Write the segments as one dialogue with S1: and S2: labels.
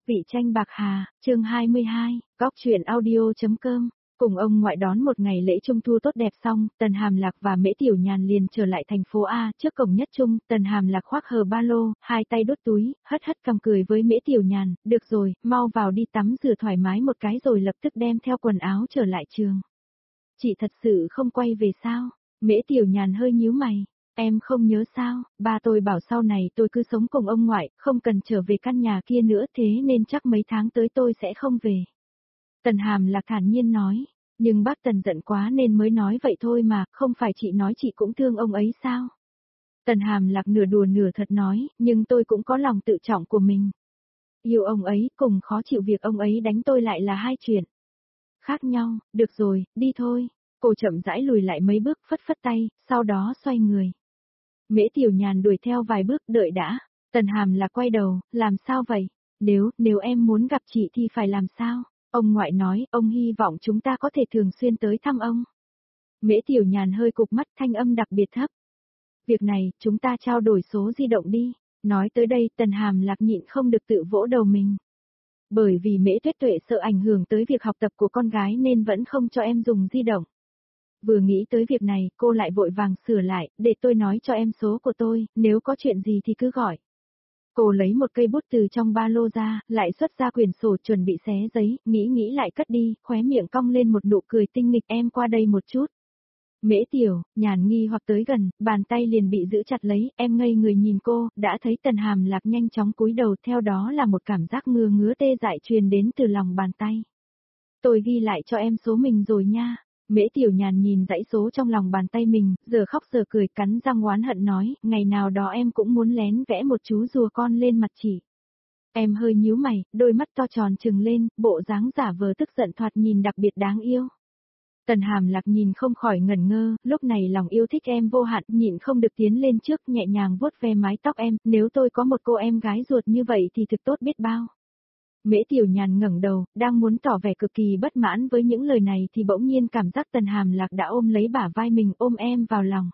S1: Vị tranh bạc hà, chương 22, góc truyện audio.com. Cùng ông ngoại đón một ngày lễ trung thu tốt đẹp xong, Tần Hàm Lạc và Mễ Tiểu Nhàn liền trở lại thành phố A. Trước cổng nhất trung, Tần Hàm Lạc khoác hờ ba lô, hai tay đút túi, hất hất cằm cười với Mễ Tiểu Nhàn, được rồi, mau vào đi tắm rửa thoải mái một cái rồi lập tức đem theo quần áo trở lại trường. Chị thật sự không quay về sao? Mễ Tiểu Nhàn hơi nhíu mày. Em không nhớ sao, ba tôi bảo sau này tôi cứ sống cùng ông ngoại, không cần trở về căn nhà kia nữa, thế nên chắc mấy tháng tới tôi sẽ không về. Tần Hàm Lạc thản nhiên nói, nhưng bác Tần giận quá nên mới nói vậy thôi mà, không phải chị nói chị cũng thương ông ấy sao? Tần Hàm Lạc nửa đùa nửa thật nói, nhưng tôi cũng có lòng tự trọng của mình. Yêu ông ấy cùng khó chịu việc ông ấy đánh tôi lại là hai chuyện khác nhau, được rồi, đi thôi. Cô chậm rãi lùi lại mấy bước, phất phất tay, sau đó xoay người. Mễ Tiểu Nhàn đuổi theo vài bước, đợi đã. Tần Hàm Lạc quay đầu, làm sao vậy? Nếu em muốn gặp chị thì phải làm sao? Ông ngoại nói, ông hy vọng chúng ta có thể thường xuyên tới thăm ông. Mễ Tiểu Nhàn hơi cụp mắt, thanh âm đặc biệt thấp. Việc này, chúng ta trao đổi số di động đi. Nói tới đây, Tần Hàm Lạc nhịn không được tự vỗ đầu mình. Bởi vì Mễ Tuyết Tuệ sợ ảnh hưởng tới việc học tập của con gái nên vẫn không cho em dùng di động. Vừa nghĩ tới việc này, cô lại vội vàng sửa lại, để tôi nói cho em số của tôi, nếu có chuyện gì thì cứ gọi. Cô lấy một cây bút từ trong ba lô ra, lại xuất ra quyển sổ chuẩn bị xé giấy, nghĩ lại cất đi, khóe miệng cong lên một nụ cười tinh nghịch, em qua đây một chút. Mễ Tiểu Nhàn nghi hoặc tới gần, bàn tay liền bị giữ chặt lấy, em ngây người nhìn cô, đã thấy Tần Hàm Lạc nhanh chóng cúi đầu, theo đó là một cảm giác ngứa tê dại truyền đến từ lòng bàn tay. Tôi ghi lại cho em số mình rồi nha. Mễ Tiểu Nhàn nhìn dãy số trong lòng bàn tay mình, giờ khóc giờ cười, cắn răng oán hận nói, ngày nào đó em cũng muốn lén vẽ một chú rùa con lên mặt chị. Em hơi nhíu mày, đôi mắt to tròn trừng lên, bộ dáng giả vờ tức giận thoạt nhìn đặc biệt đáng yêu. Tần Hàm Lạc nhìn không khỏi ngẩn ngơ, lúc này lòng yêu thích em vô hạn, nhịn không được tiến lên trước, nhẹ nhàng vuốt ve mái tóc em, nếu tôi có một cô em gái ruột như vậy thì thực tốt biết bao. Mễ Tiểu Nhàn ngẩng đầu, đang muốn tỏ vẻ cực kỳ bất mãn với những lời này thì bỗng nhiên cảm giác Tần Hàm Lạc đã ôm lấy bả vai mình, ôm em vào lòng.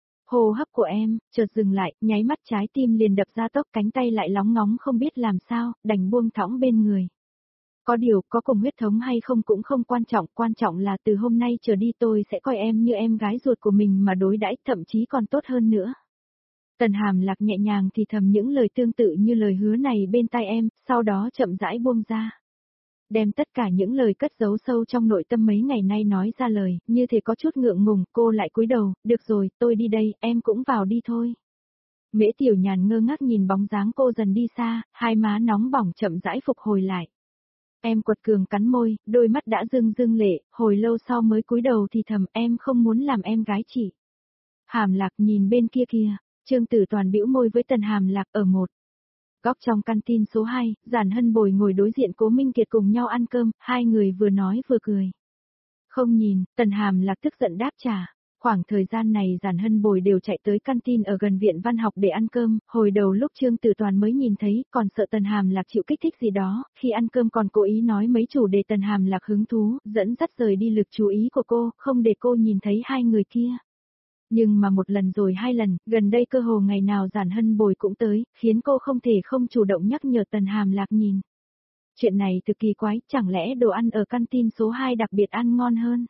S1: Hô hấp của em, chợt dừng lại, nháy mắt trái tim liền đập ra tốc, cánh tay lại lóng ngóng không biết làm sao, đành buông thõng bên người. Có điều, có cùng huyết thống hay không cũng không quan trọng là từ hôm nay trở đi tôi sẽ coi em như em gái ruột của mình mà đối đãi, thậm chí còn tốt hơn nữa. Tần Hàm Lạc nhẹ nhàng thì thầm những lời tương tự như lời hứa này bên tai em, sau đó chậm rãi buông ra. Đem tất cả những lời cất giấu sâu trong nội tâm mấy ngày nay nói ra lời, như thể có chút ngượng ngùng, cô lại cúi đầu, được rồi, tôi đi đây, em cũng vào đi thôi. Mễ Tiểu Nhàn ngơ ngác nhìn bóng dáng cô dần đi xa, hai má nóng bỏng chậm rãi phục hồi lại. Em quật cường cắn môi, đôi mắt đã rưng lệ, hồi lâu sau mới cúi đầu thì thầm, em không muốn làm em gái chị. Hàm Lạc nhìn bên kia kìa. Trương Tử Toàn bĩu môi với Tần Hàm Lạc ở một góc trong canteen số 2, Giản Hân Bồi ngồi đối diện Cố Minh Kiệt cùng nhau ăn cơm, hai người vừa nói vừa cười. Không nhìn, Tần Hàm Lạc tức giận đáp trả. Khoảng thời gian này Giản Hân Bồi đều chạy tới canteen ở gần viện văn học để ăn cơm, hồi đầu lúc Trương Tử Toàn mới nhìn thấy, còn sợ Tần Hàm Lạc chịu kích thích gì đó, khi ăn cơm còn cố ý nói mấy chủ đề Tần Hàm Lạc hứng thú, dẫn dắt rời đi lực chú ý của cô, không để cô nhìn thấy hai người kia. Nhưng mà một lần rồi hai lần, gần đây cơ hồ ngày nào Giản Hân Bồi cũng tới, khiến cô không thể không chủ động nhắc nhở Tần Hàm Lạc nhìn. Chuyện này thực kỳ quái, chẳng lẽ đồ ăn ở canteen số 2 đặc biệt ăn ngon hơn?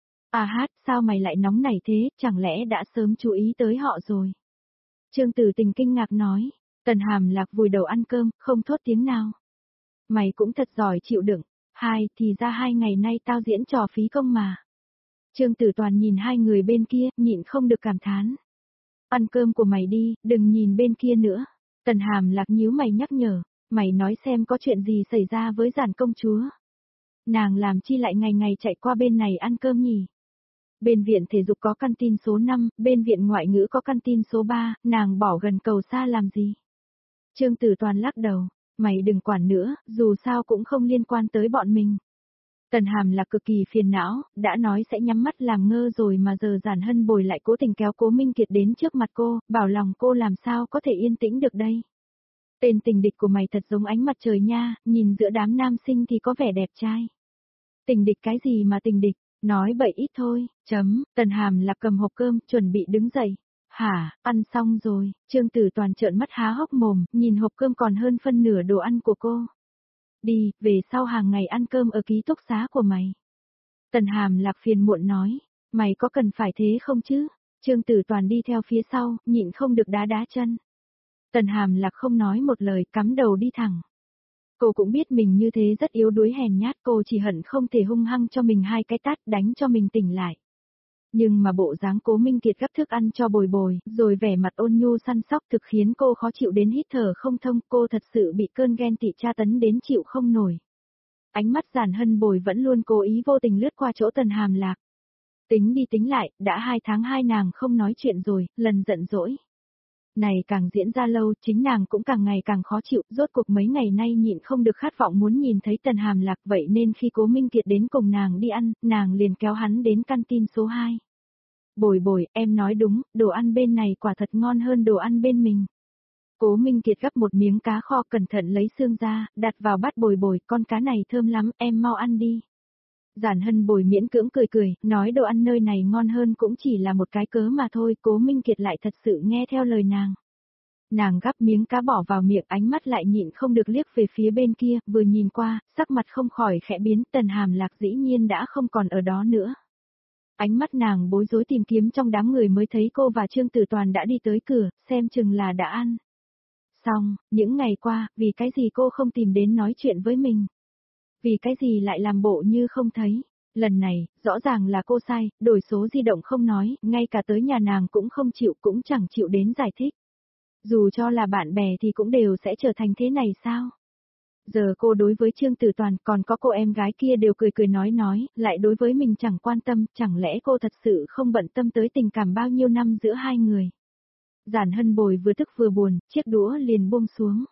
S1: À hát, sao mày lại nóng nảy thế, chẳng lẽ đã sớm chú ý tới họ rồi? Trương Tử Tình kinh ngạc nói, Tần Hàm Lạc vùi đầu ăn cơm, không thốt tiếng nào. Mày cũng thật giỏi chịu đựng, thì ra 2 ngày nay tao diễn trò phí công mà. Trương Tử Toàn nhìn hai người bên kia, nhịn không được cảm thán. Ăn cơm của mày đi, đừng nhìn bên kia nữa. Tần Hàm Lạc nhíu mày nhắc nhở, mày nói xem có chuyện gì xảy ra với Giản công chúa. Nàng làm chi lại ngày ngày chạy qua bên này ăn cơm nhỉ? Bên viện thể dục có canteen số 5, bên viện ngoại ngữ có canteen số 3, nàng bỏ gần cầu xa làm gì? Trương Tử Toàn lắc đầu, mày đừng quản nữa, dù sao cũng không liên quan tới bọn mình. Tần Hàm Lạc cực kỳ phiền não, đã nói sẽ nhắm mắt làm ngơ rồi mà giờ Giản Hân Bồi lại cố tình kéo Cố Minh Kiệt đến trước mặt cô, bảo lòng cô làm sao có thể yên tĩnh được đây. Tên tình địch của mày thật giống ánh mặt trời nha, nhìn giữa đám nam sinh thì có vẻ đẹp trai. Tình địch cái gì mà tình địch, nói bậy ít thôi, Tần Hàm Lạc cầm hộp cơm, chuẩn bị đứng dậy. Hả, ăn xong rồi, Trương Tử Toàn trợn mắt há hốc mồm, nhìn hộp cơm còn hơn phân nửa đồ ăn của cô. Đi, về sau hàng ngày ăn cơm ở ký túc xá của mày. Tần Hàm Lạc phiền muộn nói, mày có cần phải thế không chứ? Trương Tử Toàn đi theo phía sau, nhịn không được đá đá chân. Tần Hàm Lạc không nói một lời, cắm đầu đi thẳng. Cô cũng biết mình như thế rất yếu đuối hèn nhát, cô chỉ hận không thể hung hăng cho mình 2 cái tát đánh cho mình tỉnh lại. Nhưng mà bộ dáng Cố Minh Kiệt gấp thức ăn cho Bồi Bồi, rồi vẻ mặt ôn nhu săn sóc thực khiến cô khó chịu đến hít thở không thông, cô thật sự bị cơn ghen tị tra tấn đến chịu không nổi. Ánh mắt Giản Hân Bồi vẫn luôn cố ý vô tình lướt qua chỗ Tần Hàm Lạc. Tính đi tính lại, đã 2 tháng 2 nàng không nói chuyện rồi, lần giận dỗi. Này càng diễn ra lâu, chính nàng cũng càng ngày càng khó chịu, rốt cuộc mấy ngày nay nhịn không được khát vọng muốn nhìn thấy Tần Hàm Lạc, vậy nên khi Cố Minh Kiệt đến cùng nàng đi ăn, nàng liền kéo hắn đến canteen số 2. Bồi Bồi, em nói đúng, đồ ăn bên này quả thật ngon hơn đồ ăn bên mình. Cố Minh Kiệt gắp một miếng cá kho cẩn thận lấy xương ra, đặt vào bát Bồi Bồi, con cá này thơm lắm, em mau ăn đi. Giản Hân Bồi miễn cưỡng cười cười, nói đồ ăn nơi này ngon hơn cũng chỉ là một cái cớ mà thôi, Cố Minh Kiệt lại thật sự nghe theo lời nàng. Nàng gắp miếng cá bỏ vào miệng, ánh mắt lại nhịn không được liếc về phía bên kia, vừa nhìn qua, sắc mặt không khỏi khẽ biến, Tần Hàm Lạc dĩ nhiên đã không còn ở đó nữa. Ánh mắt nàng bối rối tìm kiếm trong đám người mới thấy cô và Trương Tử Toàn đã đi tới cửa, xem chừng là đã ăn. Xong, những ngày qua, vì cái gì cô không tìm đến nói chuyện với mình? Vì cái gì lại làm bộ như không thấy? Lần này, rõ ràng là cô sai, đổi số di động không nói, ngay cả tới nhà nàng cũng không chịu, cũng chẳng chịu đến giải thích. Dù cho là bạn bè thì cũng đều sẽ trở thành thế này sao? Giờ cô đối với Trương Tử Toàn còn có cô em gái kia đều cười cười nói, lại đối với mình chẳng quan tâm, chẳng lẽ cô thật sự không bận tâm tới tình cảm bao nhiêu năm giữa hai người? Giản Hân Bồi vừa tức vừa buồn, chiếc đũa liền buông xuống.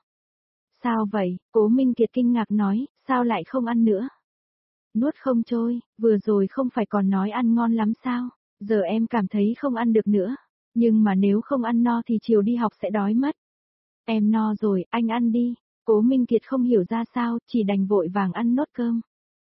S1: Sao vậy? Cố Minh Kiệt kinh ngạc nói, sao lại không ăn nữa? Nuốt không trôi, vừa rồi không phải còn nói ăn ngon lắm sao? Giờ em cảm thấy không ăn được nữa. Nhưng mà nếu không ăn no thì chiều đi học sẽ đói mất. Em no rồi, anh ăn đi. Cố Minh Kiệt không hiểu ra sao, chỉ đành vội vàng ăn nốt cơm.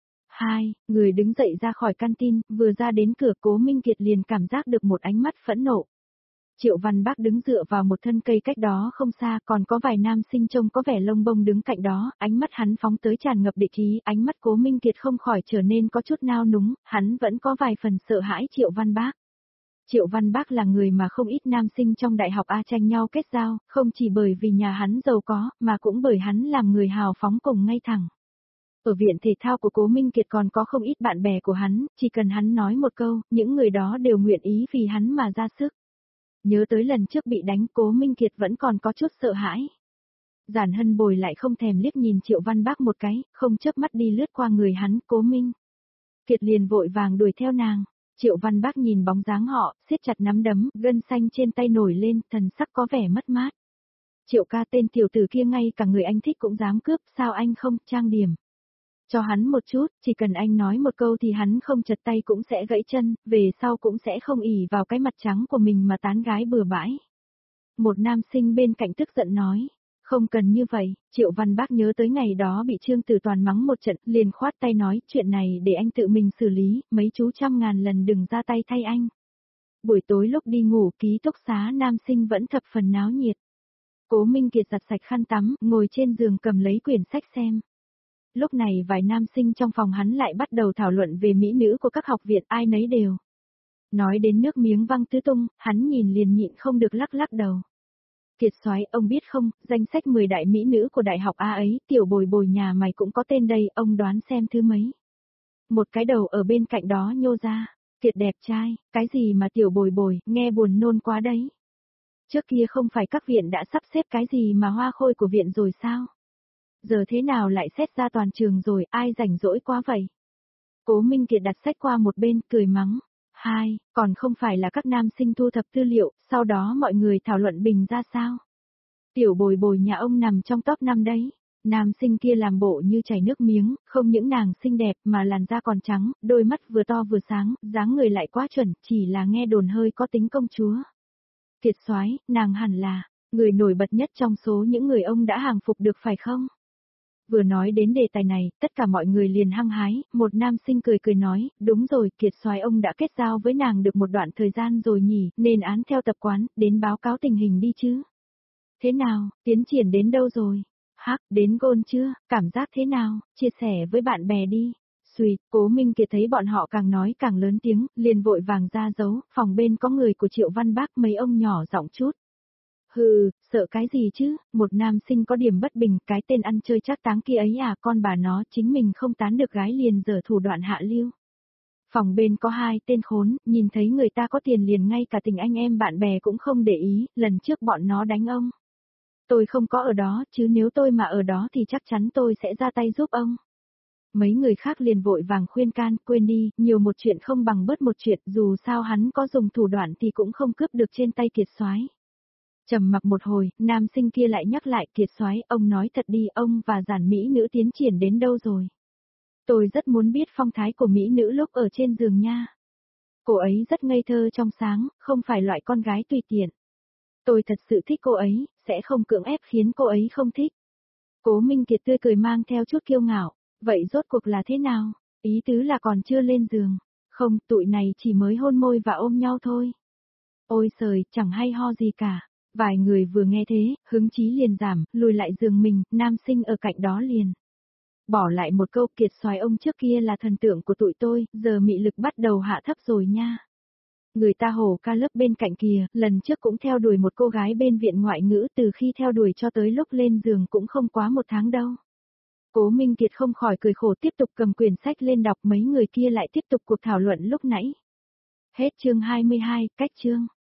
S1: Người đứng dậy ra khỏi canteen, vừa ra đến cửa Cố Minh Kiệt liền cảm giác được một ánh mắt phẫn nộ. Triệu Văn Bác đứng dựa vào một thân cây cách đó không xa, còn có vài nam sinh trông có vẻ lông bông đứng cạnh đó, ánh mắt hắn phóng tới tràn ngập địch ý, ánh mắt Cố Minh Kiệt không khỏi trở nên có chút nao núng, hắn vẫn có vài phần sợ hãi Triệu Văn Bác. Triệu Văn Bác là người mà không ít nam sinh trong đại học A tranh nhau kết giao, không chỉ bởi vì nhà hắn giàu có, mà cũng bởi hắn làm người hào phóng cùng ngay thẳng. Ở viện thể thao của Cố Minh Kiệt còn có không ít bạn bè của hắn, chỉ cần hắn nói một câu, những người đó đều nguyện ý vì hắn mà ra sức. Nhớ tới lần trước bị đánh, Cố Minh Kiệt vẫn còn có chút sợ hãi. Giản Hân Bồi lại không thèm liếc nhìn Triệu Văn Bác một cái, không chớp mắt đi lướt qua người hắn, Cố Minh Kiệt liền vội vàng đuổi theo nàng. Triệu Văn Bác nhìn bóng dáng họ, siết chặt nắm đấm, gân xanh trên tay nổi lên, thần sắc có vẻ mất mát. Triệu ca, tên tiểu tử kia ngay cả người anh thích cũng dám cướp, sao anh không trang điểm? Cho hắn một chút, chỉ cần anh nói một câu thì hắn không chật tay cũng sẽ gãy chân, về sau cũng sẽ không ỷ vào cái mặt trắng của mình mà tán gái bừa bãi. Một nam sinh bên cạnh tức giận nói, không cần như vậy, Triệu Văn Bác nhớ tới ngày đó bị Trương Tử Toàn mắng một trận, liền khoát tay nói, chuyện này để anh tự mình xử lý, mấy chú 100.000 lần đừng ra tay thay anh. Buổi tối lúc đi ngủ, ký túc xá nam sinh vẫn thập phần náo nhiệt. Cố Minh Kiệt giặt sạch khăn tắm, ngồi trên giường cầm lấy quyển sách xem. Lúc này vài nam sinh trong phòng hắn lại bắt đầu thảo luận về mỹ nữ của các học viện, ai nấy đều. Nói đến nước miếng văng tứ tung, hắn nhìn liền nhịn không được lắc lắc đầu. Kiệt soái, ông biết không, danh sách 10 đại mỹ nữ của đại học A ấy, tiểu Bồi Bồi nhà mày cũng có tên đây, ông đoán xem thứ mấy. Một cái đầu ở bên cạnh đó nhô ra, Kiệt đẹp trai, cái gì mà tiểu Bồi Bồi, nghe buồn nôn quá đấy. Trước kia không phải các viện đã sắp xếp cái gì mà hoa khôi của viện rồi sao? Giờ thế nào lại xét ra toàn trường rồi, ai rảnh rỗi quá vậy? Cố Minh Kiệt đặt sách qua một bên, cười mắng. Còn không phải là các nam sinh thu thập tư liệu, sau đó mọi người thảo luận bình ra sao? Tiểu Bồi Bồi nhà ông nằm trong top 5 đấy. Nam sinh kia làm bộ như chảy nước miếng, không những nàng xinh đẹp mà làn da còn trắng, đôi mắt vừa to vừa sáng, dáng người lại quá chuẩn, chỉ là nghe đồn hơi có tính công chúa. Kiệt soái, nàng hẳn là người nổi bật nhất trong số những người ông đã hàng phục được phải không? Vừa nói đến đề tài này, tất cả mọi người liền hăng hái, một nam sinh cười cười nói, đúng rồi, Kiệt soái ông đã kết giao với nàng được một đoạn thời gian rồi nhỉ, nên án theo tập quán, đến báo cáo tình hình đi chứ. Thế nào, tiến triển đến đâu rồi? Hắc, đến gôn chưa, cảm giác thế nào, chia sẻ với bạn bè đi. Xùi, Cố Minh Kiệt thấy bọn họ càng nói càng lớn tiếng, liền vội vàng ra dấu, phòng bên có người của Triệu Văn Bác mấy ông nhỏ giọng chút. Hừ, sợ cái gì chứ, một nam sinh có điểm bất bình, cái tên ăn chơi trác táng kia ấy à, con bà nó chính mình không tán được gái liền giở thủ đoạn hạ lưu. Phòng bên có hai tên khốn, nhìn thấy người ta có tiền liền ngay cả tình anh em bạn bè cũng không để ý, lần trước bọn nó đánh ông. Tôi không có ở đó, chứ nếu tôi mà ở đó thì chắc chắn tôi sẽ ra tay giúp ông. Mấy người khác liền vội vàng khuyên can, quên đi, nhiều một chuyện không bằng bớt một chuyện, dù sao hắn có dùng thủ đoạn thì cũng không cướp được trên tay Kiệt Soái. Trầm mặc một hồi, nam sinh kia lại nhắc lại, Kiệt Soái, ông nói thật đi, ông và giản mỹ nữ tiến triển đến đâu rồi? Tôi rất muốn biết phong thái của mỹ nữ lúc ở trên giường nha. Cô ấy rất ngây thơ trong sáng, không phải loại con gái tùy tiện. Tôi thật sự thích cô ấy, sẽ không cưỡng ép khiến cô ấy không thích. Cố Minh Kiệt tươi cười mang theo chút kiêu ngạo. Vậy rốt cuộc là thế nào? Ý tứ là còn chưa lên giường. Không, tụi này chỉ mới hôn môi và ôm nhau thôi. Ôi trời, chẳng hay ho gì cả. Vài người vừa nghe thế, hứng chí liền giảm, lùi lại giường mình, nam sinh ở cạnh đó liền. Bỏ lại một câu, Kiệt Soái ông trước kia là thần tượng của tụi tôi, giờ mị lực bắt đầu hạ thấp rồi nha. Người ta hổ ca lớp bên cạnh kìa, lần trước cũng theo đuổi một cô gái bên viện ngoại ngữ, từ khi theo đuổi cho tới lúc lên giường cũng không quá một tháng đâu. Cố Minh Kiệt không khỏi cười khổ, tiếp tục cầm quyển sách lên đọc, mấy người kia lại tiếp tục cuộc thảo luận lúc nãy. Hết chương 22, cách chương.